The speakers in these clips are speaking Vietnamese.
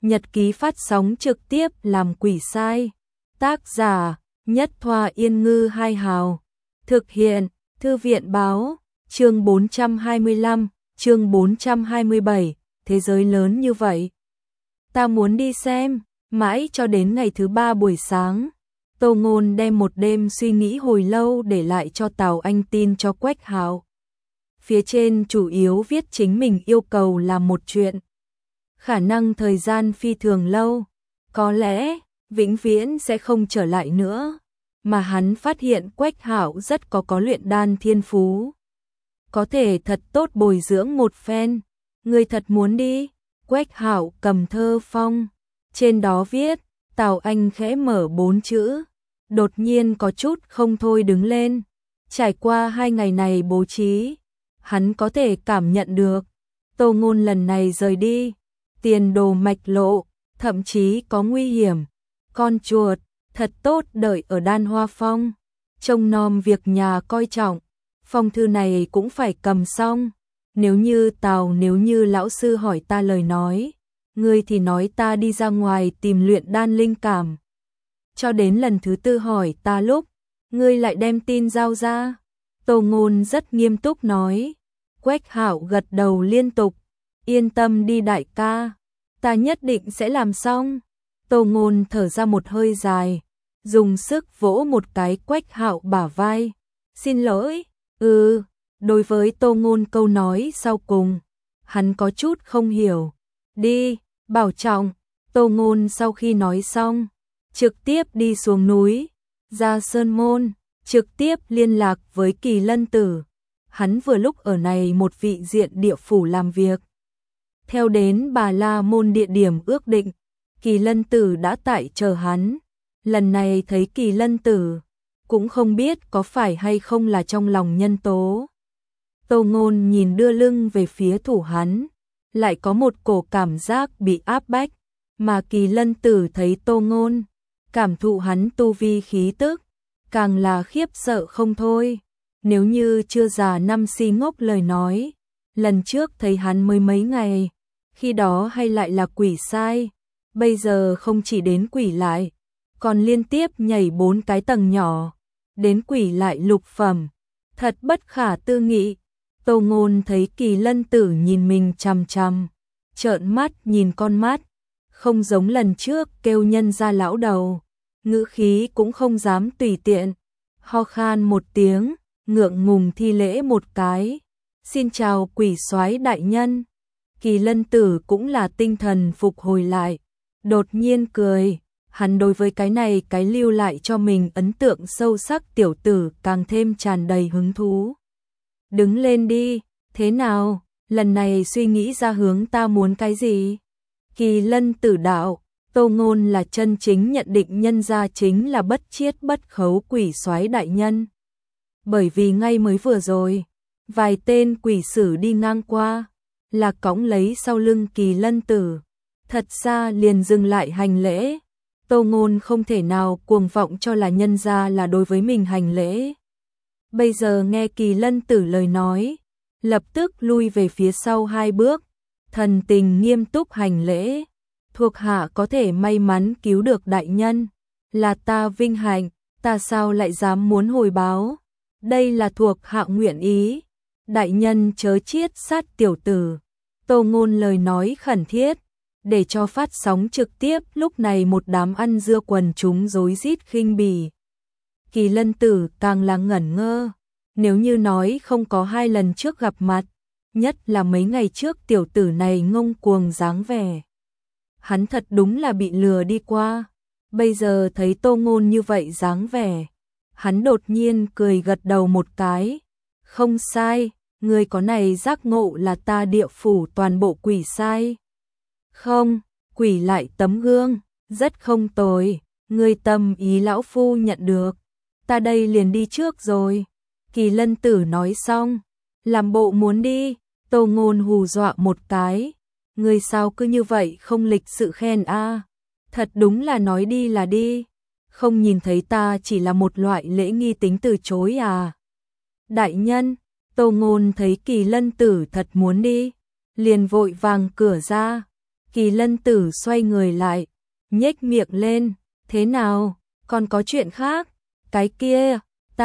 Nhật ký phát sóng trực tiếp làm quỷ sai. Tác giả Nhất Thoa Yên Ngư Hai Hào. Thực hiện Thư viện Báo. Chương 425, chương 427. Thế giới lớn như vậy, ta muốn đi xem. Mãi cho đến ngày thứ ba buổi sáng, Tô Ngôn đem một đêm suy nghĩ hồi lâu để lại cho Tào Anh tin cho Quách Hạo. Phía trên chủ yếu viết chính mình yêu cầu làm một chuyện. Khả năng thời gian phi thường lâu, có lẽ vĩnh viễn sẽ không trở lại nữa. Mà hắn phát hiện Quách Hạo rất có luyện đan thiên phú, có thể thật tốt bồi dưỡng một phen. Người thật muốn đi? Quách Hạo cầm thơ phong, trên đó viết, Tào Anh khẽ mở 4 chữ, đột nhiên có chút không thôi đứng lên. Trải qua 2 ngày này bố trí, hắn có thể cảm nhận được, Tô Ngôn lần này rời đi, tiền đồ mạch lộ, thậm chí có nguy hiểm. Con chuột, thật tốt đợi ở Đan Hoa Phong, trông nom việc nhà coi trọng, phong thư này cũng phải cầm xong. Nếu như lão sư hỏi ta lời nói, ngươi thì nói ta đi ra ngoài tìm luyện đan linh cảm. Cho đến lần thứ 4 hỏi ta lúc, ngươi lại đem tin giao ra. Tô Ngôn rất nghiêm túc nói. Quách Hạo gật đầu liên tục, yên tâm đi đại ca, ta nhất định sẽ làm xong. Tô Ngôn thở ra một hơi dài, dùng sức vỗ một cái Quách Hạo bả vai. Xin lỗi. Đối với Tô Ngôn câu nói sau cùng, hắn có chút không hiểu. Đi, bảo trọng. Tô Ngôn sau khi nói xong, trực tiếp đi xuống núi, ra sơn môn, trực tiếp liên lạc với Kỳ Lân Tử. Hắn vừa lúc ở này một vị diện địa phủ làm việc. Theo đến Bà La Môn địa điểm ước định, Kỳ Lân Tử đã tại chờ hắn. Lần này thấy Kỳ Lân Tử, cũng không biết có phải hay không là trong lòng nhân tố. Tô Ngôn nhìn đưa lưng về phía thủ hắn, lại có một cổ cảm giác bị áp bách, mà Kỳ Lân Tử thấy Tô Ngôn, cảm thụ hắn tu vi khí tức, càng là khiếp sợ không thôi. Nếu như chưa già năm si ngốc lời nói, lần trước thấy hắn mới mấy ngày, khi đó hay lại là quỷ sai, bây giờ không chỉ đến quỷ lại, còn liên tiếp nhảy 4 cái tầng nhỏ, đến quỷ lại lục phẩm, thật bất khả tư nghị. Tô Ngôn thấy Kỳ Lân Tử nhìn mình chằm chằm, trợn mắt nhìn con mắt, không giống lần trước kêu nhân ra lão đầu, ngữ khí cũng không dám tùy tiện, ho khan một tiếng, ngượng ngùng thi lễ một cái. Xin chào quỷ soái đại nhân. Kỳ Lân Tử cũng là tinh thần phục hồi lại, đột nhiên cười, hắn đối với cái này cái lưu lại cho mình ấn tượng sâu sắc tiểu tử càng thêm tràn đầy hứng thú. Đứng lên đi, thế nào, lần này suy nghĩ ra hướng ta muốn cái gì? Kỳ Lân Tử đạo, Tô Ngôn là chân chính nhận định nhân gia chính là bất chiết bất khấu quỷ soái đại nhân. Bởi vì ngay mới vừa rồi, vài tên quỷ sử đi ngang qua, là cõng lấy sau lưng Kỳ Lân Tử, thật ra liền dừng lại hành lễ. Tô Ngôn không thể nào cuồng vọng cho là nhân gia là đối với mình hành lễ. Bây giờ nghe Kỳ Lân Tử lời nói, lập tức lui về phía sau 2 bước, thần tình nghiêm túc hành lễ. Thuộc hạ có thể may mắn cứu được đại nhân, là ta vinh hạnh, ta sao lại dám muốn hồi báo. Đây là thuộc hạ nguyện ý, đại nhân chớ chiết sát tiểu tử. Tô Ngôn lời nói khẩn thiết, để cho phát sóng trực tiếp lúc này một đám ăn dưa quần chúng rối rít khinh bỉ. Kỳ Lân Tử càng là ngẩn ngơ, nếu như nói không có 2 lần trước gặp mặt, nhất là mấy ngày trước tiểu tử này ngông cuồng dáng vẻ, hắn thật đúng là bị lừa đi qua. Bây giờ thấy Tô Ngôn như vậy dáng vẻ, hắn đột nhiên cười gật đầu một cái. Không sai, người có này giác ngộ là ta địa phủ toàn bộ quỷ sai. Không, quỷ lại tấm gương, rất không tồi, người tâm ý lão phu nhận được, ta đây liền đi trước rồi. Kỳ Lân Tử nói xong, làm bộ muốn đi. Tô Ngôn hù dọa một cái, người sao cứ như vậy không lịch sự khen a? Thật đúng là nói đi là đi, không nhìn thấy ta chỉ là một loại lễ nghi tính từ chối à? Đại nhân, Tô Ngôn thấy Kỳ Lân Tử thật muốn đi, liền vội vàng cửa ra. Kỳ Lân Tử xoay người lại, nhếch miệng lên, thế nào, còn có chuyện khác, cái kia,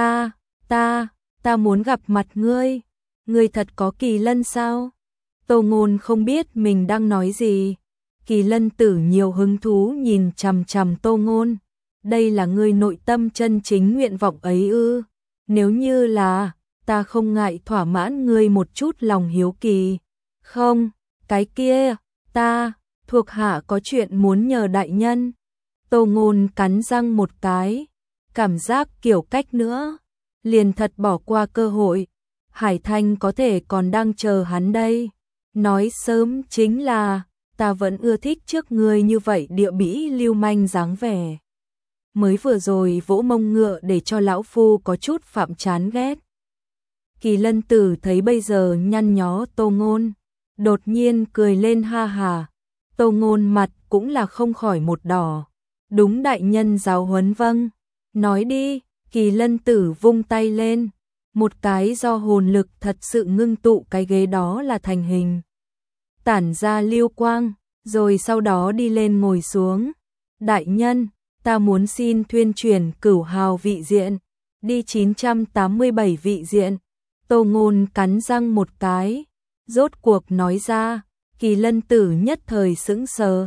ta muốn gặp mặt ngươi, ngươi thật có Kỳ Lân sao? Tô Ngôn không biết mình đang nói gì. Kỳ Lân Tử nhiều hứng thú nhìn chằm chằm Tô Ngôn. Đây là ngươi nội tâm chân chính nguyện vọng ấy ư? Nếu như là, ta không ngại thỏa mãn ngươi một chút lòng hiếu kỳ. Không, cái kia, ta, thuộc hạ có chuyện muốn nhờ đại nhân. Tô Ngôn cắn răng một cái, cảm giác kiểu cách nữa, liền thật bỏ qua cơ hội. Hải Thanh có thể còn đang chờ hắn đây. Nói sớm chính là, ta vẫn ưa thích trước người như vậy địa bĩ lưu manh dáng vẻ. Mới vừa rồi vỗ mông ngựa để cho lão phu có chút phạm chán ghét. Kỳ Lân Tử thấy bây giờ nhăn nhó Tô Ngôn, đột nhiên cười lên ha hà. Tô Ngôn mặt cũng là không khỏi một đỏ. Đúng đại nhân giáo huấn vâng. Nói đi, Kỳ Lân Tử vung tay lên. Một cái do hồn lực thật sự ngưng tụ cái ghế đó là thành hình. Tản ra lưu quang, rồi sau đó đi lên ngồi xuống. Đại nhân, ta muốn xin thuyên chuyển Cửu Hào vị diện, đi 987 vị diện. Tô Ngôn cắn răng một cái, rốt cuộc nói ra. Kỳ Lân Tử nhất thời sững sờ.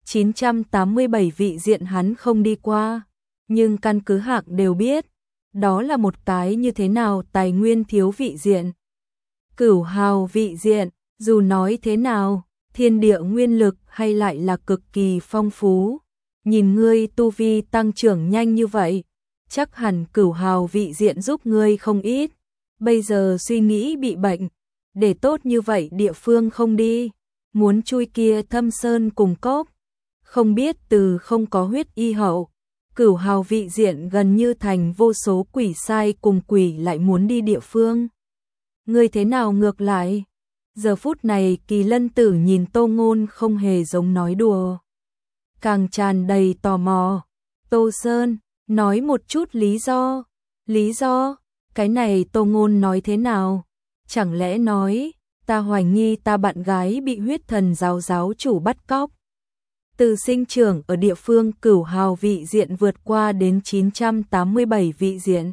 987 vị diện hắn không đi qua, nhưng căn cứ hạng đều biết, đó là một cái như thế nào tài nguyên thiếu vị diện. Cửu Hào vị diện, dù nói thế nào, thiên địa nguyên lực hay lại là cực kỳ phong phú. Nhìn ngươi tu vi tăng trưởng nhanh như vậy, chắc hẳn Cửu Hào vị diện giúp ngươi không ít. Bây giờ suy nghĩ bị bệnh, để tốt như vậy địa phương không đi, muốn chui kia thâm sơn cùng cốc. Không biết từ không có huyết y hậu, Cửu Hào vị diện gần như thành vô số quỷ sai cùng quỷ lại muốn đi địa phương. Ngươi thế nào ngược lại? Giờ phút này Kỳ Lân Tử nhìn Tô Ngôn không hề giống nói đùa, càng tràn đầy tò mò. Tô Sơn, nói một chút lý do. Lý do? Cái này Tô Ngôn nói thế nào? Chẳng lẽ nói, ta hoài nghi ta bạn gái bị huyết thần giáo chủ bắt cóc. Từ sinh trưởng ở địa phương Cửu Hào vị diện vượt qua đến 987 vị diện.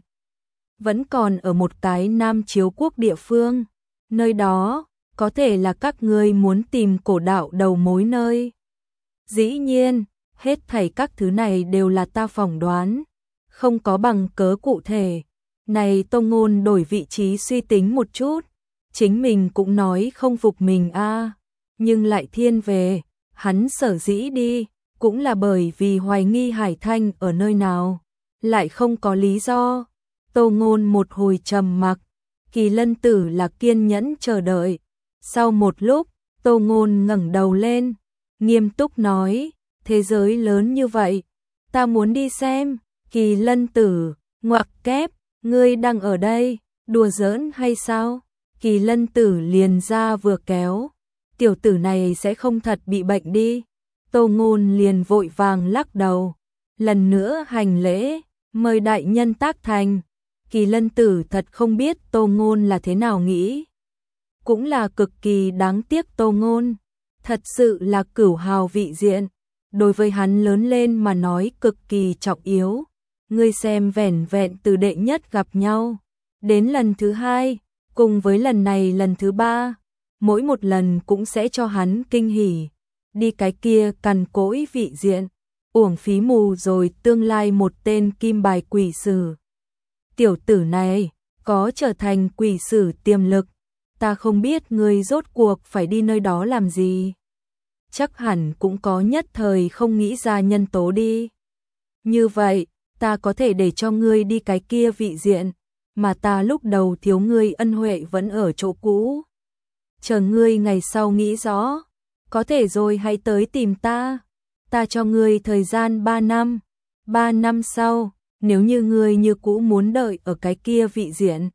Vẫn còn ở một cái Nam Chiếu Quốc địa phương. Nơi đó, có thể là các ngươi muốn tìm cổ đạo đầu mối nơi. Dĩ nhiên, hết thảy các thứ này đều là ta phỏng đoán, không có bằng cớ cụ thể. Này Tô Ngôn đổi vị trí suy tính một chút, chính mình cũng nói không phục mình a, nhưng lại thiên về, hắn sở dĩ đi, cũng là bởi vì hoài nghi Hải Thanh ở nơi nào, lại không có lý do. Tô Ngôn một hồi trầm mặc, Kỳ Lân Tử là kiên nhẫn chờ đợi. Sau một lúc, Tô Ngôn ngẩng đầu lên, nghiêm túc nói, thế giới lớn như vậy, ta muốn đi xem. Kỳ Lân Tử, ngoặc kép, ngươi đang ở đây, đùa giỡn hay sao? Kỳ Lân Tử liền ra vừa kéo, tiểu tử này sẽ không thật bị bệnh đi. Tô Ngôn liền vội vàng lắc đầu, lần nữa hành lễ, mời đại nhân tác thành. Kỳ Lân Tử thật không biết Tô Ngôn là thế nào nghĩ. Cũng là cực kỳ đáng tiếc Tô Ngôn, thật sự là Cửu Hào vị diện, đối với hắn lớn lên mà nói cực kỳ trọng yếu. Ngươi xem vẻn vẹn từ đệ nhất gặp nhau, đến lần thứ hai, cùng với lần này lần thứ ba, mỗi một lần cũng sẽ cho hắn kinh hỉ. Đi cái kia cằn cỗi vị diện, uổng phí mù rồi tương lai một tên kim bài quỷ sử. Tiểu tử này, có trở thành quỷ sử tiềm lực, ta không biết ngươi rốt cuộc phải đi nơi đó làm gì. Chắc hẳn cũng có nhất thời không nghĩ ra nhân tố đi. Như vậy, ta có thể để cho ngươi đi cái kia vị diện, mà ta lúc đầu thiếu ngươi ân huệ vẫn ở chỗ cũ. Chờ ngươi ngày sau nghĩ rõ, có thể rồi hãy tới tìm ta. Ta cho ngươi thời gian 3 năm. 3 năm sau, nếu như ngươi như cũ muốn đợi ở cái kia vị diện,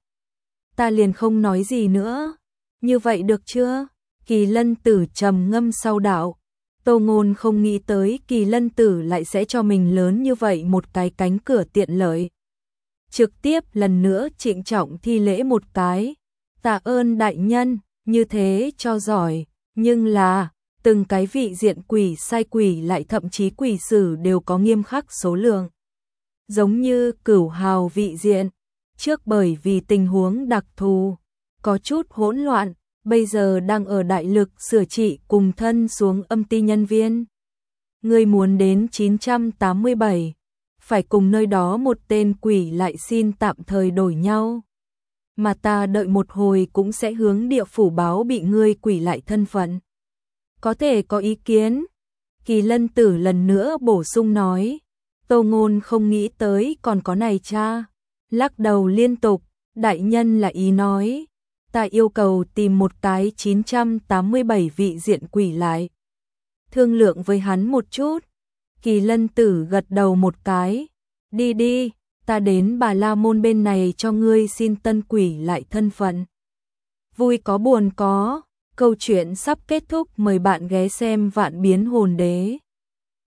ta liền không nói gì nữa. Như vậy được chưa? Kỳ Lân Tử trầm ngâm sau đạo. Tô Ngôn không nghĩ tới Kỳ Lân Tử lại sẽ cho mình lớn như vậy một cái cánh cửa tiện lợi. Trực tiếp lần nữa trịnh trọng thi lễ một cái. Tạ ơn đại nhân, như thế cho giỏi, nhưng là, từng cái vị diện quỷ sai quỷ lại thậm chí quỷ sử đều có nghiêm khắc số lượng. Giống như Cửu Hào vị diện, trước bởi vì tình huống đặc thù, có chút hỗn loạn, bây giờ đang ở đại lực sửa trị cùng thân xuống âm ti nhân viên. Người muốn đến 987, phải cùng nơi đó một tên quỷ lại xin tạm thời đổi nhau. Mà ta đợi một hồi cũng sẽ hướng địa phủ báo bị ngươi quỷ lại thân phận. Có thể có ý kiến? Kỳ Lân Tử lần nữa bổ sung nói. Tô Ngôn không nghĩ tới còn có này cha. Lắc đầu liên tục, đại nhân là ý nói. Ta yêu cầu tìm một cái 987 vị diện quỷ lại. Thương lượng với hắn một chút. Kỳ Lân Tử gật đầu một cái. Đi đi, ta đến Bà La Môn bên này cho ngươi xin tân quỷ lại thân phận. Vui có buồn có, câu chuyện sắp kết thúc, mời bạn ghé xem Vạn Biến Hồn Đế.